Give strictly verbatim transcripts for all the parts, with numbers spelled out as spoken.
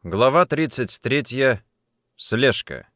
Глава тридцать третья. Слежка.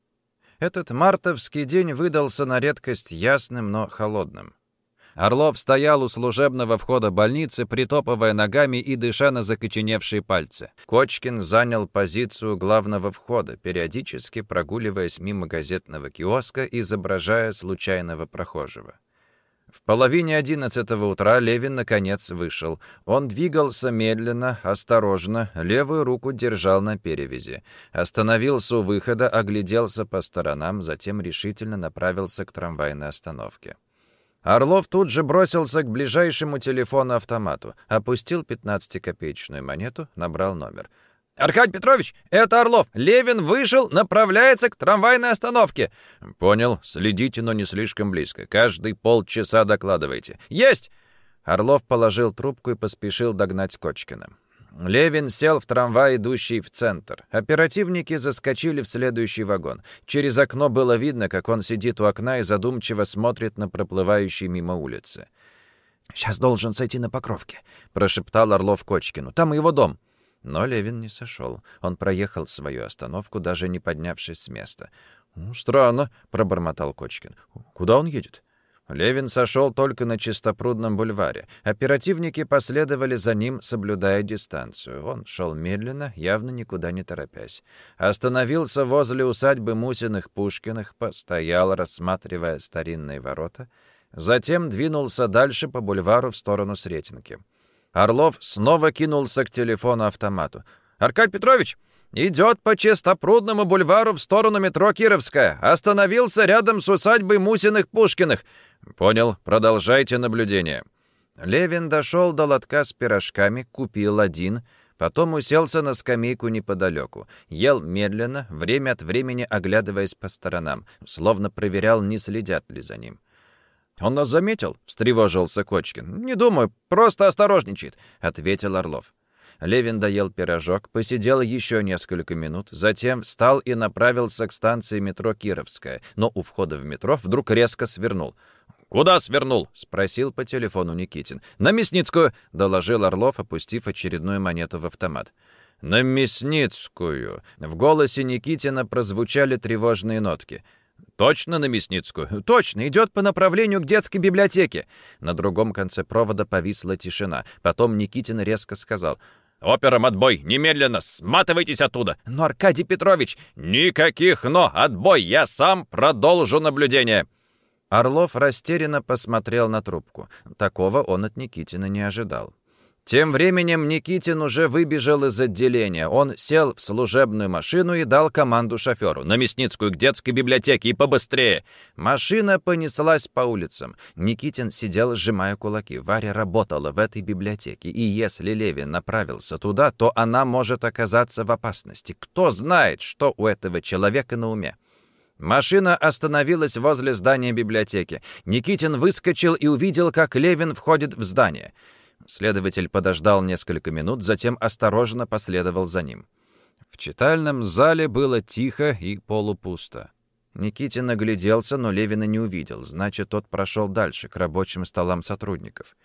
Этот мартовский день выдался на редкость ясным, но холодным. Орлов стоял у служебного входа больницы, притопывая ногами и дыша на закоченевшие пальцы. Кочкин занял позицию главного входа, периодически прогуливаясь мимо газетного киоска, изображая случайного прохожего. В половине одиннадцатого утра Левин наконец вышел. Он двигался медленно, осторожно, левую руку держал на перевязи. Остановился у выхода, огляделся по сторонам, затем решительно направился к трамвайной остановке. Орлов тут же бросился к ближайшему телефону-автомату, опустил пятнадцатикопеечную монету, набрал номер. «Аркадий Петрович, это Орлов. Левин вышел, направляется к трамвайной остановке». «Понял. Следите, но не слишком близко. Каждые полчаса докладывайте». «Есть!» Орлов положил трубку и поспешил догнать Кочкина. Левин сел в трамвай, идущий в центр. Оперативники заскочили в следующий вагон. Через окно было видно, как он сидит у окна и задумчиво смотрит на проплывающие мимо улицы. «Сейчас должен сойти на Покровке», — прошептал Орлов Кочкину. «Там его дом». Но Левин не сошел. Он проехал свою остановку, даже не поднявшись с места. «Странно», — пробормотал Кочкин. «Куда он едет?» Левин сошел только на Чистопрудном бульваре. Оперативники последовали за ним, соблюдая дистанцию. Он шел медленно, явно никуда не торопясь. Остановился возле усадьбы Мусиных-Пушкиных, постоял, рассматривая старинные ворота. Затем двинулся дальше по бульвару в сторону Сретенки. Орлов снова кинулся к телефону-автомату. «Аркадий Петрович, идет по Чистопрудному бульвару в сторону метро Кировская. Остановился рядом с усадьбой Мусиных-Пушкиных». «Понял. Продолжайте наблюдение». Левин дошел до лотка с пирожками, купил один, потом уселся на скамейку неподалеку. Ел медленно, время от времени оглядываясь по сторонам, словно проверял, не следят ли за ним. «Он нас заметил?» — встревожился Кочкин. «Не думаю, просто осторожничает», — ответил Орлов. Левин доел пирожок, посидел еще несколько минут, затем встал и направился к станции метро Кировская, но у входа в метро вдруг резко свернул. «Куда свернул?» — спросил по телефону Никитин. «На Мясницкую», — доложил Орлов, опустив очередную монету в автомат. «На Мясницкую». В голосе Никитина прозвучали тревожные нотки. «Точно на Мясницкую?» «Точно, идет по направлению к детской библиотеке». На другом конце провода повисла тишина. Потом Никитин резко сказал: «Операм отбой! Немедленно! Сматывайтесь оттуда!» «Но, Аркадий Петрович...» «Никаких «но!» Отбой! Я сам продолжу наблюдение!» Орлов растерянно посмотрел на трубку. Такого он от Никитина не ожидал. Тем временем Никитин уже выбежал из отделения. Он сел в служебную машину и дал команду шоферу: «На Мясницкую, к детской библиотеке, и побыстрее!» Машина понеслась по улицам. Никитин сидел, сжимая кулаки. Варя работала в этой библиотеке, и если Левин направился туда, то она может оказаться в опасности. Кто знает, что у этого человека на уме? Машина остановилась возле здания библиотеки. Никитин выскочил и увидел, как Левин входит в здание. Следователь подождал несколько минут, затем осторожно последовал за ним. В читальном зале было тихо и полупусто. Никитин огляделся, но Левина не увидел, значит, тот прошел дальше, к рабочим столам сотрудников.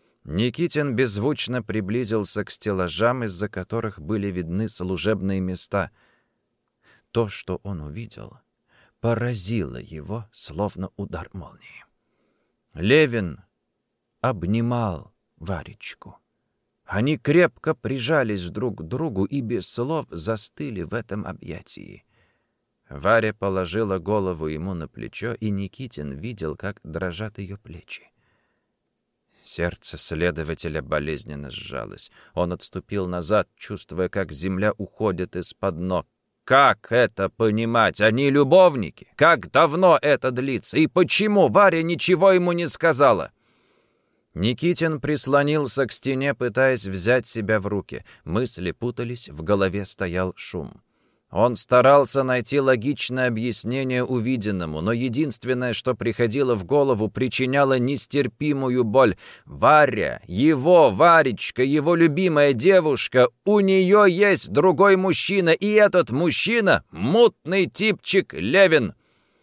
Никитин беззвучно приблизился к стеллажам, из-за которых были видны служебные места. То, что он увидел, поразило его, словно удар молнии. Левин обнимал Варечку. Они крепко прижались друг к другу и без слов застыли в этом объятии. Варя положила голову ему на плечо, и Никитин видел, как дрожат ее плечи. Сердце следователя болезненно сжалось. Он отступил назад, чувствуя, как земля уходит из-под ног. Как это понимать? Они любовники? Как давно это длится? И почему Варя ничего ему не сказала? Никитин прислонился к стене, пытаясь взять себя в руки. Мысли путались, в голове стоял шум. Он старался найти логичное объяснение увиденному, но единственное, что приходило в голову, причиняло нестерпимую боль. Варя, его Варечка, его любимая девушка, у нее есть другой мужчина, и этот мужчина — мутный типчик Левин.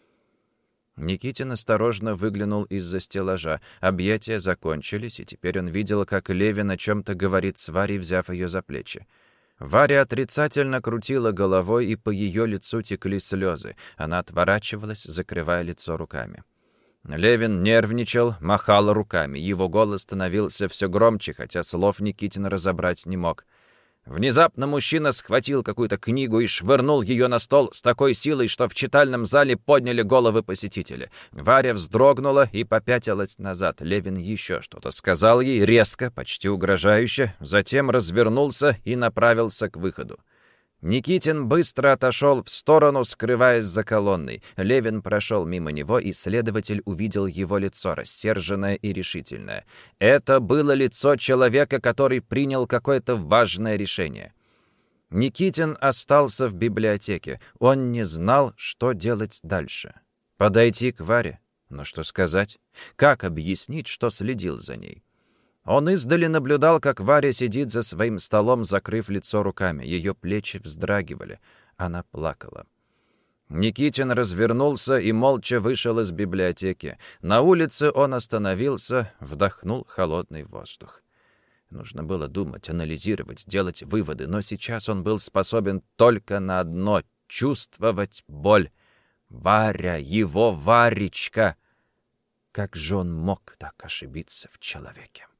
Никитин осторожно выглянул из-за стеллажа. Объятия закончились, и теперь он видел, как Левин о чем-то говорит с Варей, взяв ее за плечи. Варя отрицательно крутила головой, и по ее лицу текли слезы. Она отворачивалась, закрывая лицо руками. Левин нервничал, махал руками. Его голос становился все громче, хотя слов Никитин разобрать не мог. Внезапно мужчина схватил какую-то книгу и швырнул ее на стол с такой силой, что в читальном зале подняли головы посетители. Варя вздрогнула и попятилась назад. Левин еще что-то сказал ей резко, почти угрожающе, затем развернулся и направился к выходу. Никитин быстро отошел в сторону, скрываясь за колонной. Левин прошел мимо него, и следователь увидел его лицо, рассерженное и решительное. Это было лицо человека, который принял какое-то важное решение. Никитин остался в библиотеке. Он не знал, что делать дальше. Подойти к Варе? Но что сказать? Как объяснить, что следил за ней? Он издали наблюдал, как Варя сидит за своим столом, закрыв лицо руками. Ее плечи вздрагивали. Она плакала. Никитин развернулся и молча вышел из библиотеки. На улице он остановился, вдохнул холодный воздух. Нужно было думать, анализировать, делать выводы, но сейчас он был способен только на одно — чувствовать боль. Варя, его Варечка! Как же он мог так ошибиться в человеке?